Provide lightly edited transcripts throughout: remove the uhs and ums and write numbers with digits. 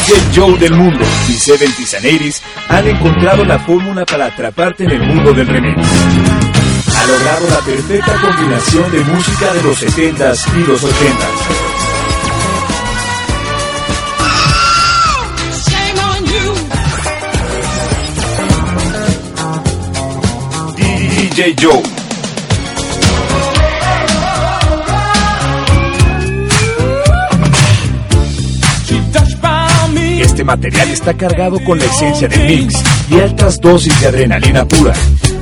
DJ Joe del mundo y 70s and 80s han encontrado la fórmula para atraparte en el mundo del remix. Ha logrado la perfecta combinación de música de los 70s y los 80s. DJ Joe. Este material está cargado con la esencia del mix y altas dosis de adrenalina pura.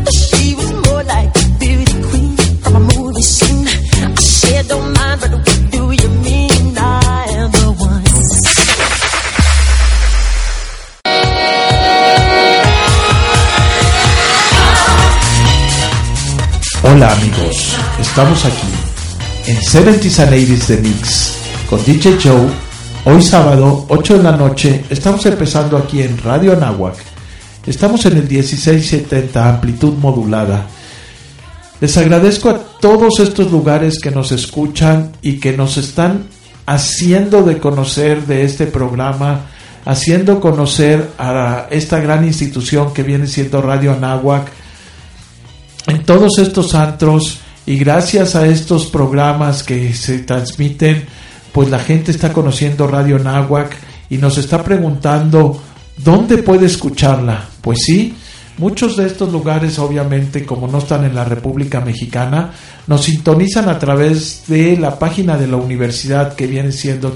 Hola amigos, estamos aquí en 70s and 80s de Mix con DJ Joe. Hoy sábado, 8 de la noche, estamos empezando aquí en Radio Anáhuac. Estamos en el 1670, amplitud modulada. Les agradezco a todos estos lugares que nos escuchan y que nos están haciendo de conocer de este programa, haciendo conocer a esta gran institución que viene siendo Radio Anáhuac en todos estos antros, y gracias a estos programas que se transmiten, pues la gente está conociendo Radio Anáhuac y nos está preguntando ¿dónde puede escucharla? Pues sí, muchos de estos lugares, obviamente, como no están en la República Mexicana, nos sintonizan a través de la página de la universidad, que viene siendo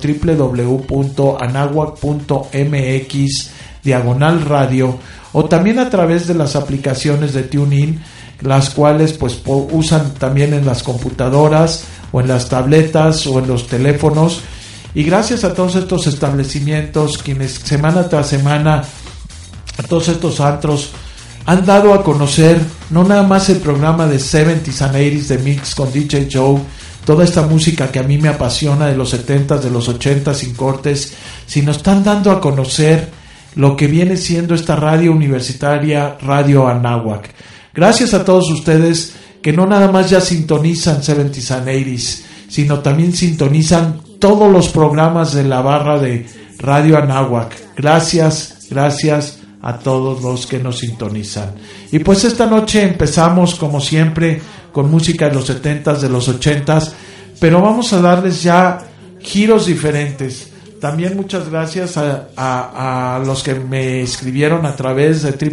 www.anahuac.mx/radio, o también a través de las aplicaciones de TuneIn, las cuales pues usan también en las computadoras o en las tabletas o en los teléfonos. Y gracias a todos estos establecimientos, quienes semana tras semana, a todos estos antros, han dado a conocer no nada más el programa de 70s and 80s de Mix con DJ Joe, toda esta música que a mí me apasiona de los 70s, de los 80s sin cortes, sino están dando a conocer lo que viene siendo esta radio universitaria, Radio Anáhuac. Gracias a todos ustedes que no nada más ya sintonizan 70s and 80s, sino también sintonizan todos los programas de la barra de Radio Anáhuac. Gracias a todos los que nos sintonizan. Y pues esta noche empezamos como siempre con música de los 70s, de los 80s, pero vamos a darles ya giros diferentes. También muchas gracias a los que me escribieron a través de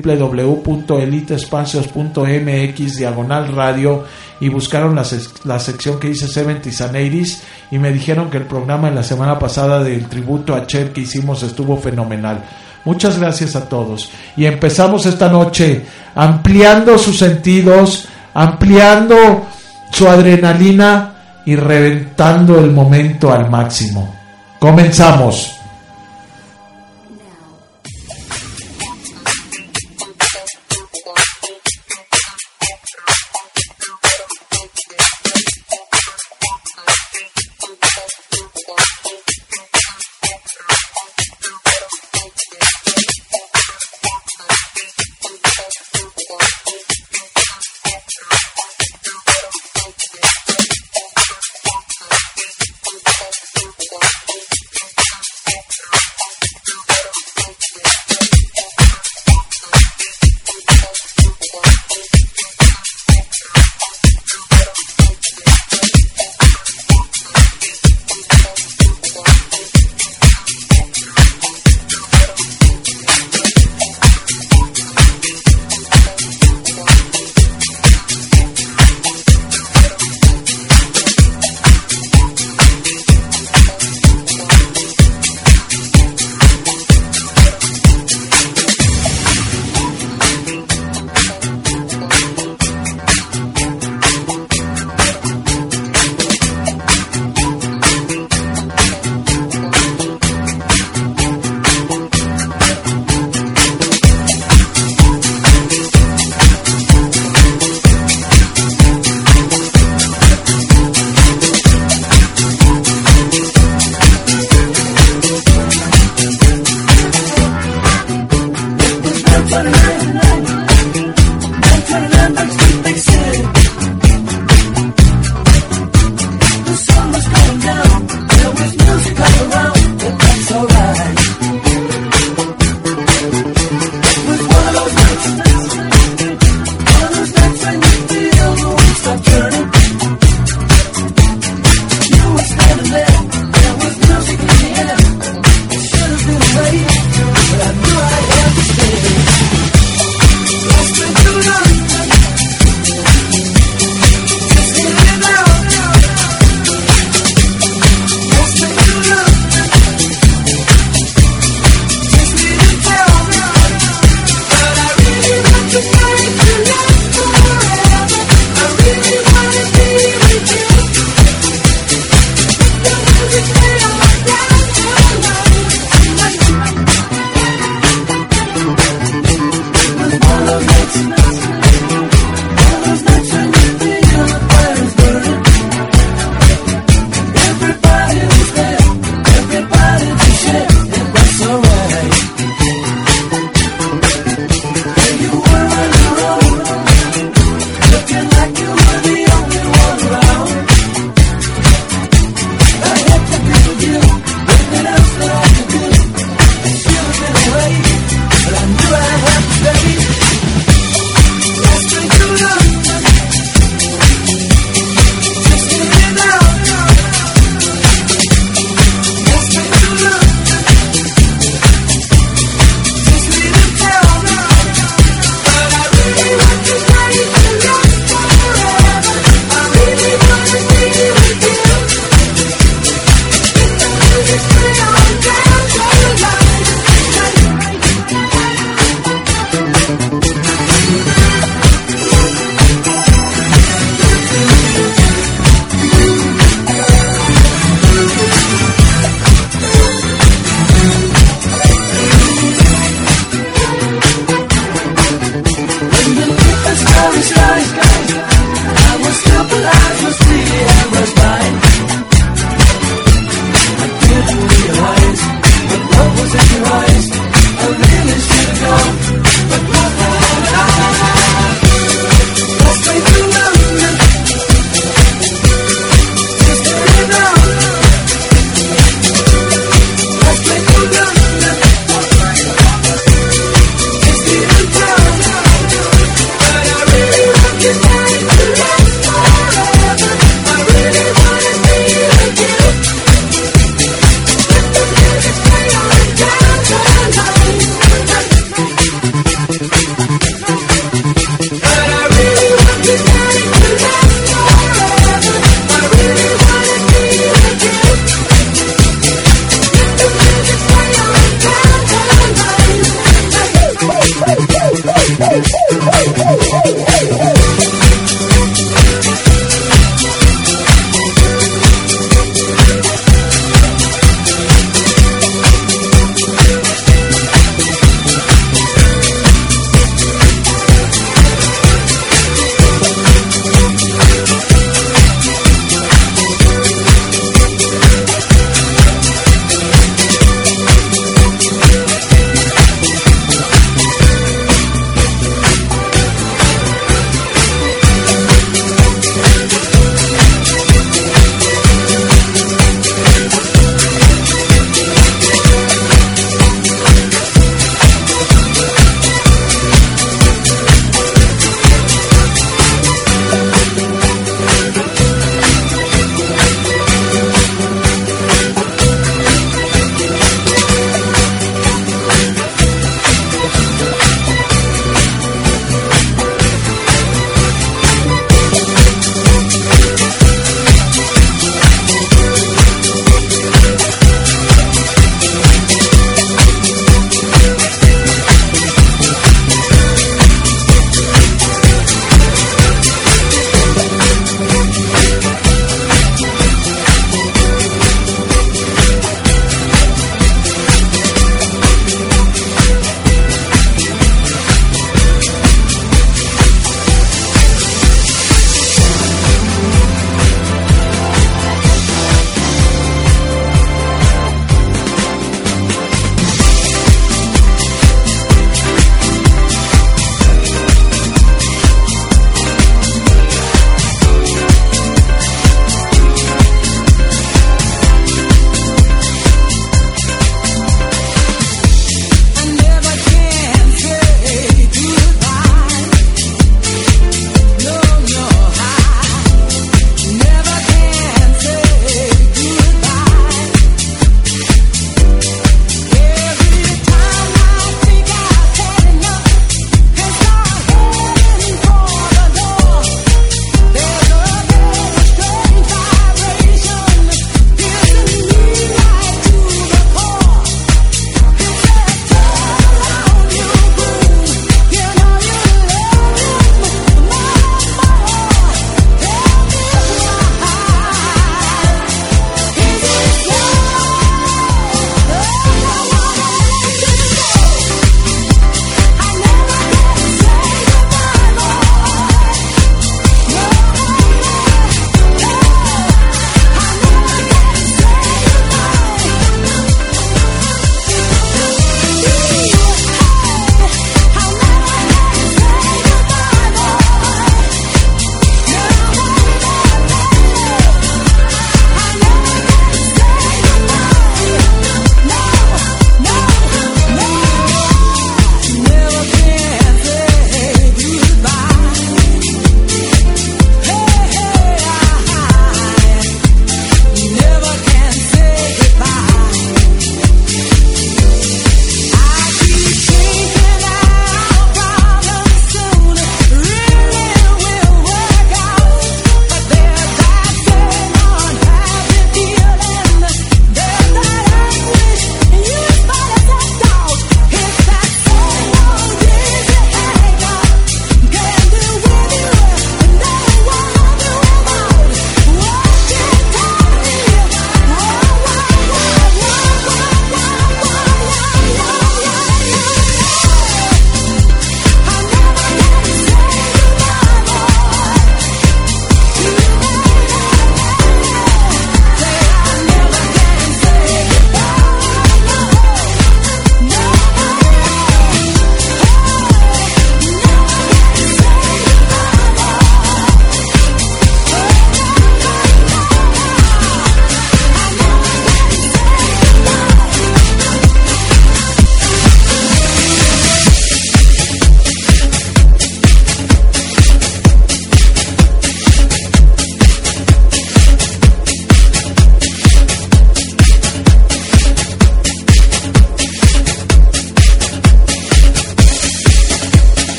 www.eliteespacios.mx/radio y buscaron la sección que dice 70s and 80s y me dijeron que el programa de la semana pasada del tributo a Cher que hicimos estuvo fenomenal. Muchas gracias a todos. Y empezamos esta noche ampliando sus sentidos, ampliando su adrenalina y reventando el momento al máximo. Comenzamos.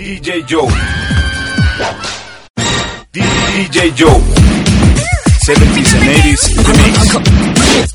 DJ Joe. DJ Joe. 70s and 80s remix.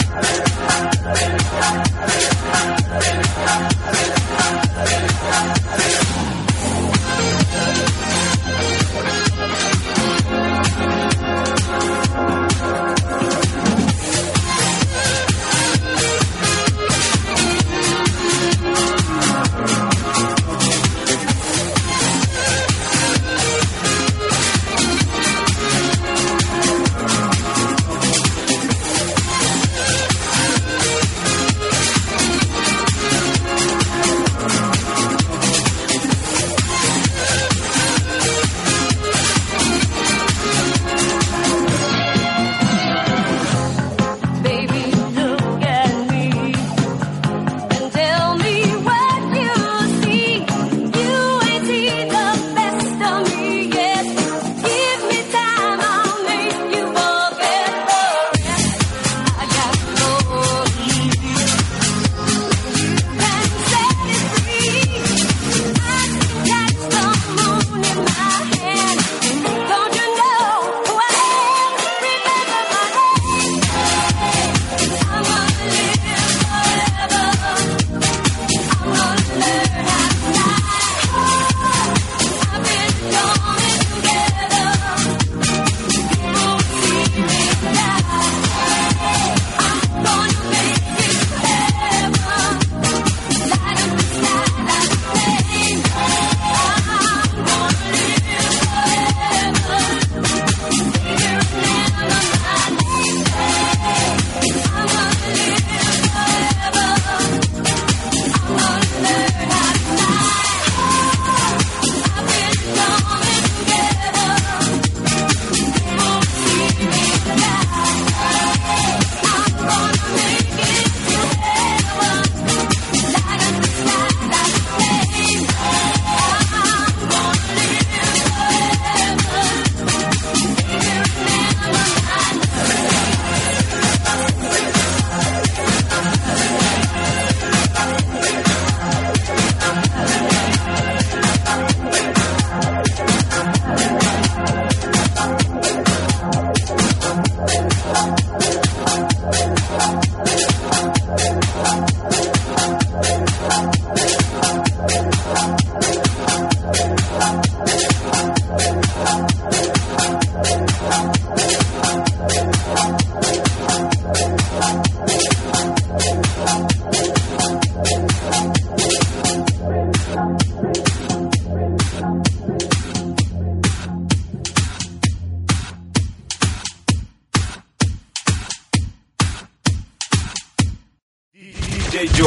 DJ Joe.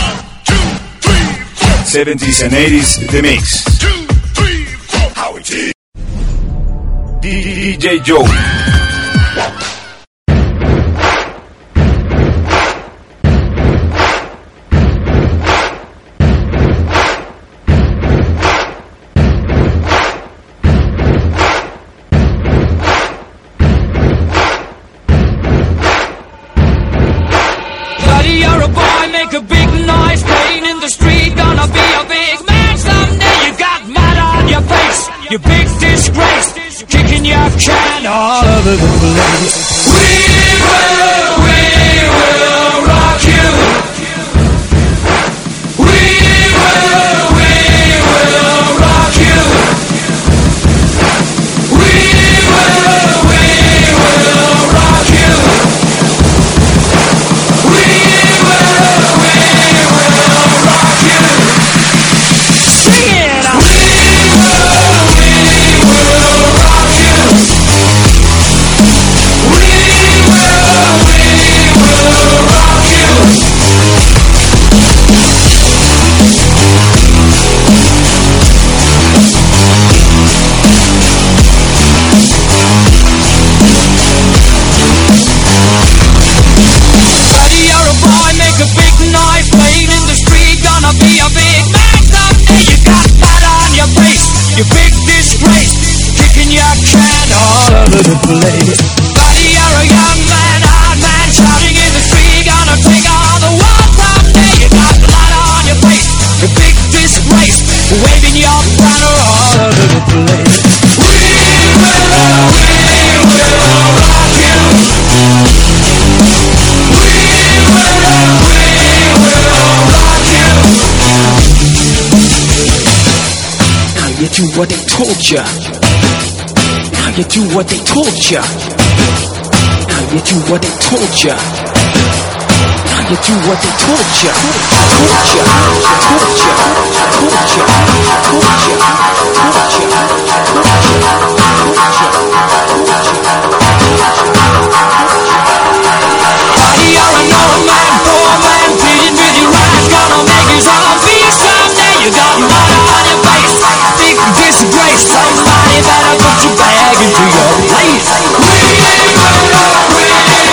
70s and 80s The Mix. How it is. DJ Joe. You're a boy, make a big noise, playing in the street, gonna be a big man someday. You got mud on your face, you big disgrace, kicking your can all over the place. We will rock you. We will rock you. We will rock you. We do what they told ya. Now you do what they told ya. Now you do what they told ya. Now you do what they told ya. Told ya. Told ya. Told ya. Told ya. Body, you're an old man, poor man, pleading with your eyes, gonna make his own peace someday. You got mud on your face, big disgrace. Somebody better put your bag into your place. We will rock you.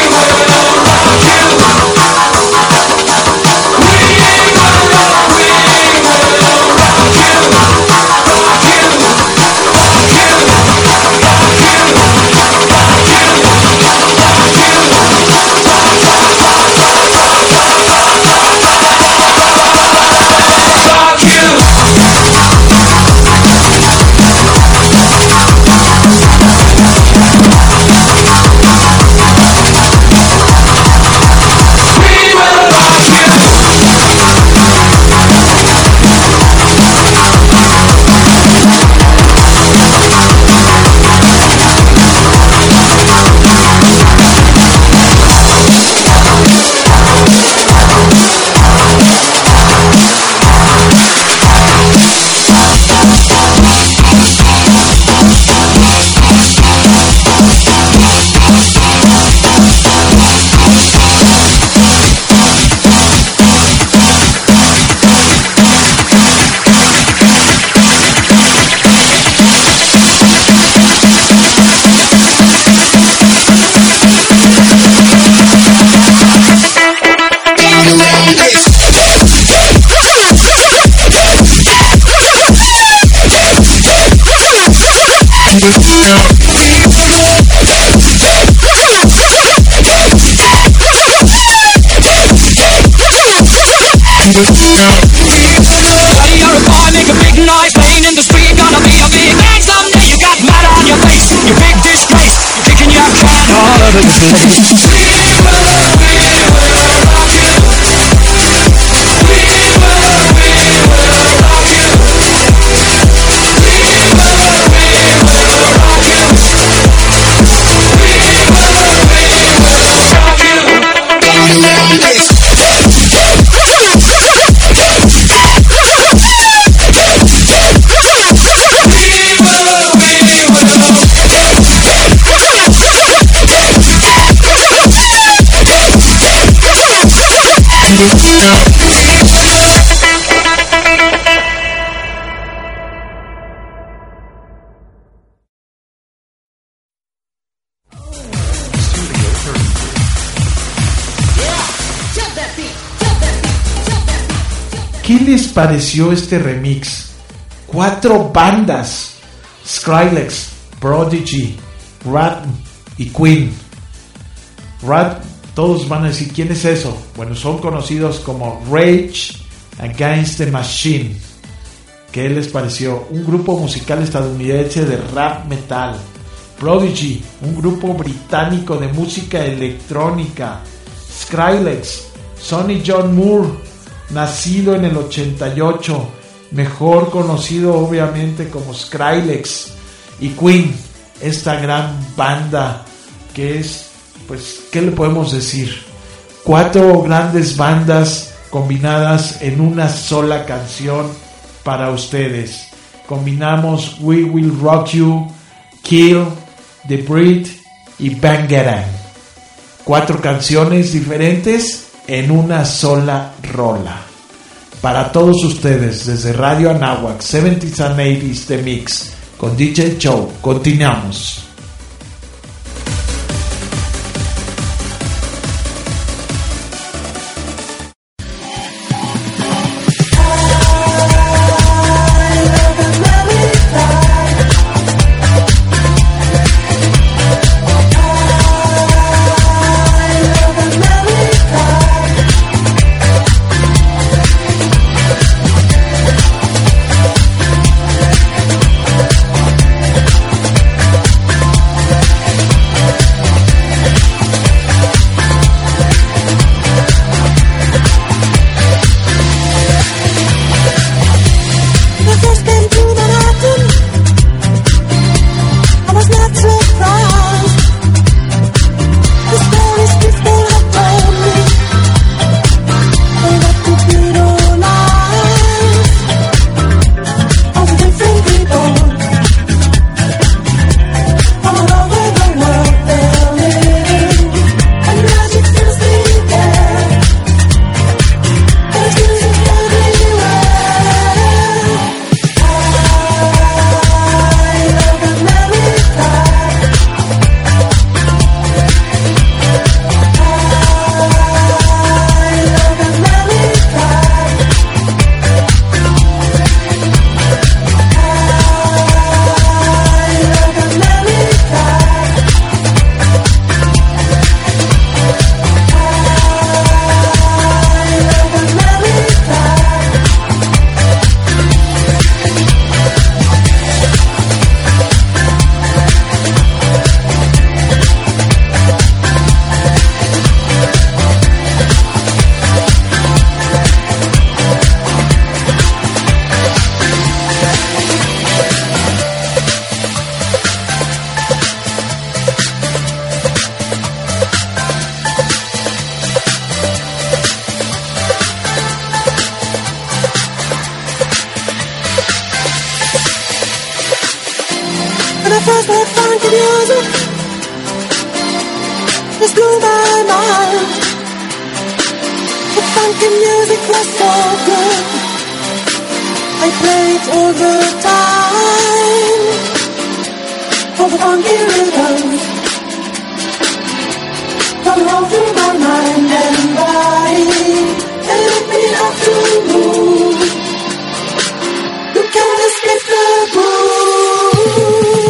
You're a boy, make a big noise, playing in the street, gonna be a big man someday. You got mud on your face, you big disgrace, kicking your can all over the place. ¿Qué les pareció este remix? 4 bandas: Skrillex, Prodigy, Rat y Queen. Rat, todos van a decir, ¿quién es eso? Bueno, son conocidos como Rage Against the Machine. ¿Qué les pareció? Un grupo musical estadounidense de rap metal. Prodigy, un grupo británico de música electrónica. Skrillex, Sonny John Moore, nacido en el 88, mejor conocido obviamente como Skrillex. Y Queen, esta gran banda que es, pues, ¿qué le podemos decir? 4 grandes bandas combinadas en una sola canción para ustedes. Combinamos We Will Rock You, Kill, The Breed y Bangarang. 4 canciones diferentes en una sola rola. Para todos ustedes, desde Radio Anáhuac, 70s and 80s The Mix, con DJ Show. Continuamos. music just blew my mind. The funky music was so good, I played all the time. For the funky rhythm come home to my mind and body, and let me up to move. You can't escape the groove.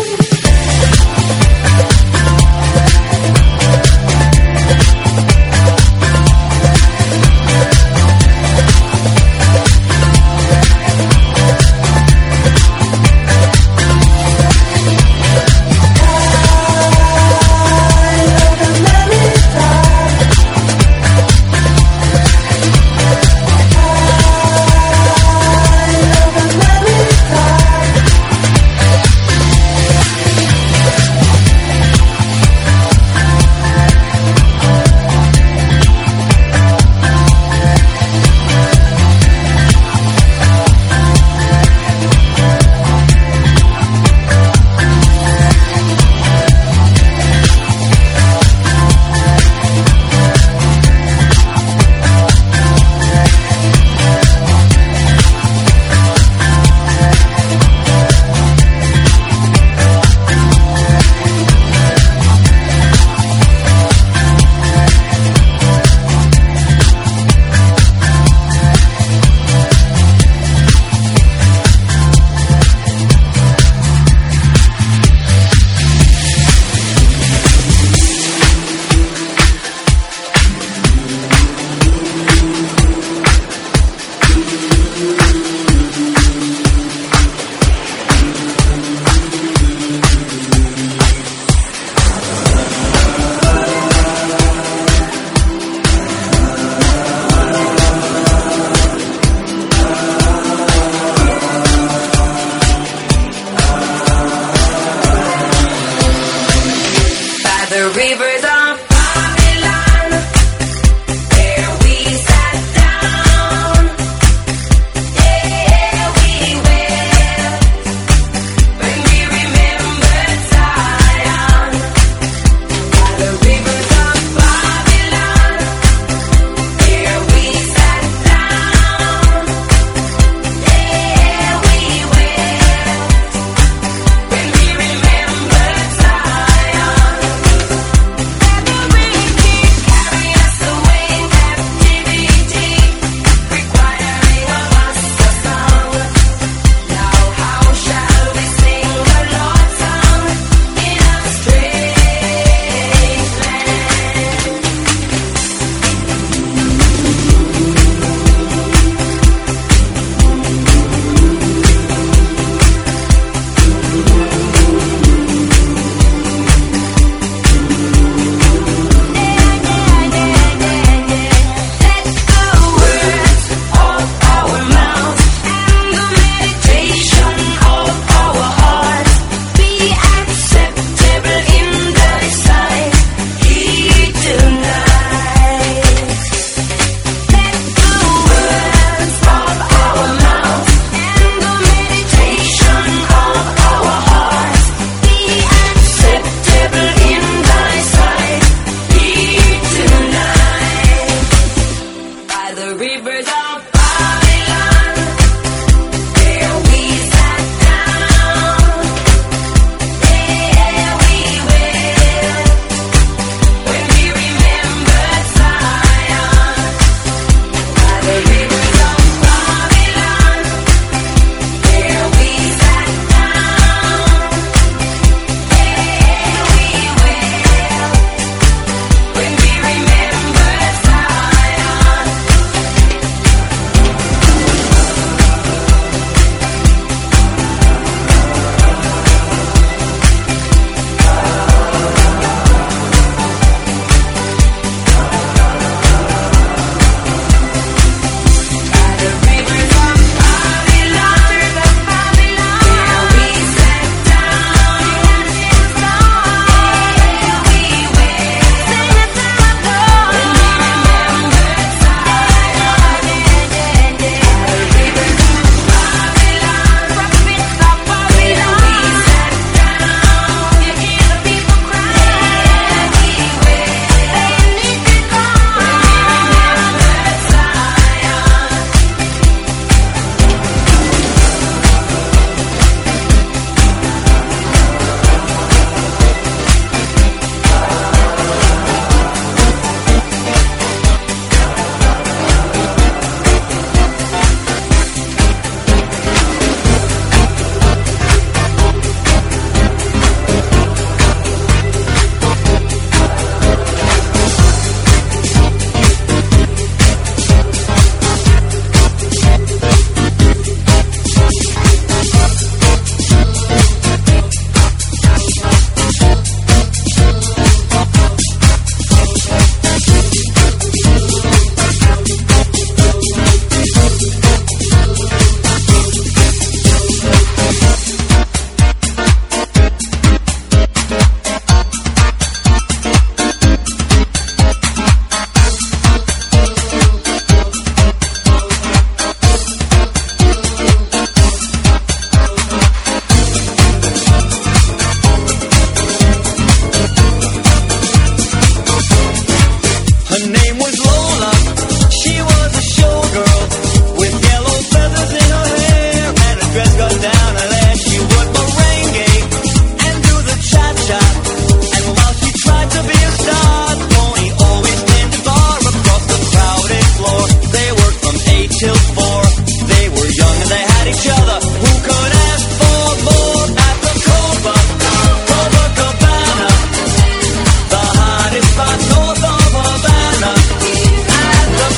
till 4. They were young and they had each other. Who could ask for more at the Copacabana? The hottest spot north of Havana. At the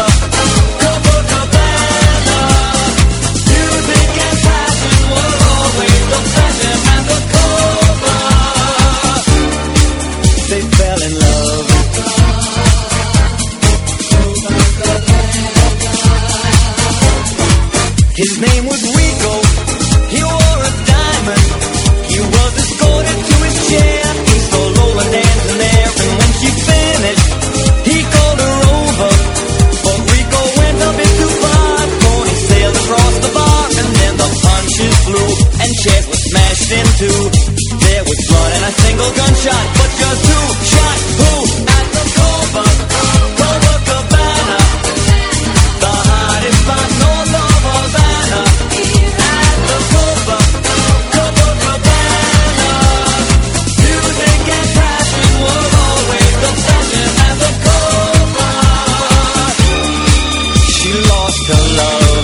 Copacabana. Music and passion were always the fashion at the Copa. They fell in love. His name was Rico, he wore a diamond. He was escorted to his chair. He stole all the dancing there, and when she finished, he called her over. But Rico went a bit too far, for he sailed across the bar, and then the punches flew, and chairs were smashed in two. There was blood and a single gunshot, but just who shot who at the Copacabana? The hottest spot north of Havana. At the Copacabana. Music and passion were always the fashion at the Copa. She lost her love.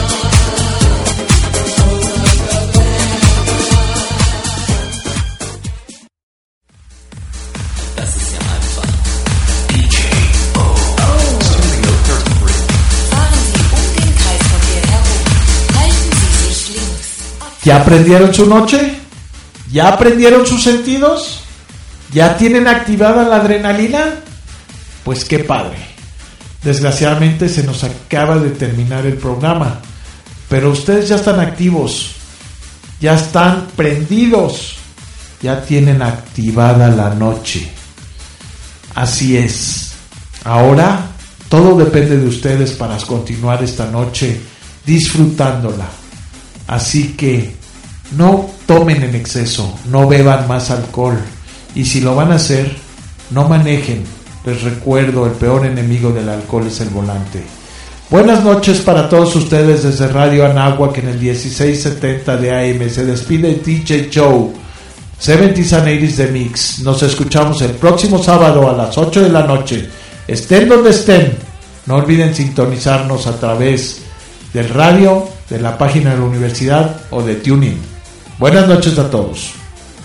Das ist ja einfach. DJ-O. Studio 33. Fahren Sie um den Kreisverkehr herum. Halten Sie sich links. ¿Ya aprendieron su noche? ¿Ya aprendieron sus sentidos? ¿Ya tienen activada la adrenalina? Pues qué padre. Desgraciadamente se nos acaba de terminar el programa, pero ustedes ya están activos, ya están prendidos, ya tienen activada la noche. Así es. Ahora todo depende de ustedes para continuar esta noche disfrutándola. Así que no tomen en exceso, no beban más alcohol, y si lo van a hacer, no manejen. Les recuerdo, el peor enemigo del alcohol es el volante. Buenas noches para todos ustedes desde Radio Anáhuac en el 1670 de AM. Se despide DJ Joe, 70s and 80s de Mix. Nos escuchamos el próximo sábado a las 8 de la noche. Estén donde estén, no olviden sintonizarnos a través del radio, de la página de la universidad o de TuneIn. Buenas noches a todos.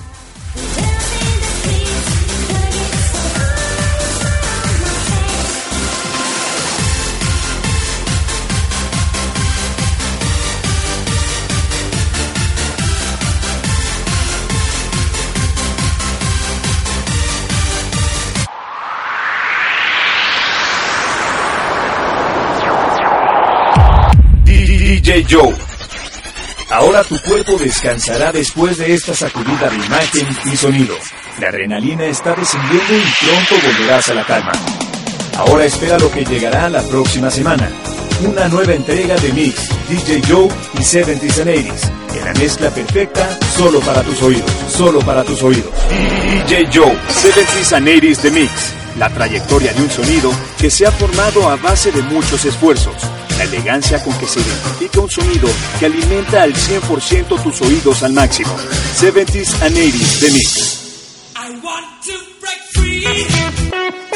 DJ Joe. Ahora tu cuerpo descansará después de esta sacudida de imagen y sonido. La adrenalina está descendiendo y pronto volverás a la calma. Ahora espera lo que llegará la próxima semana. Una nueva entrega de Mix, DJ Joe y 70s and 80s. En la mezcla perfecta, solo para tus oídos. Solo para tus oídos. DJ Joe, 70s and 80s de Mix. La trayectoria de un sonido que se ha formado a base de muchos esfuerzos. La elegancia con que se identifica un sonido que alimenta al 100% tus oídos al máximo. 70s and 80s de Mix. I want to break free.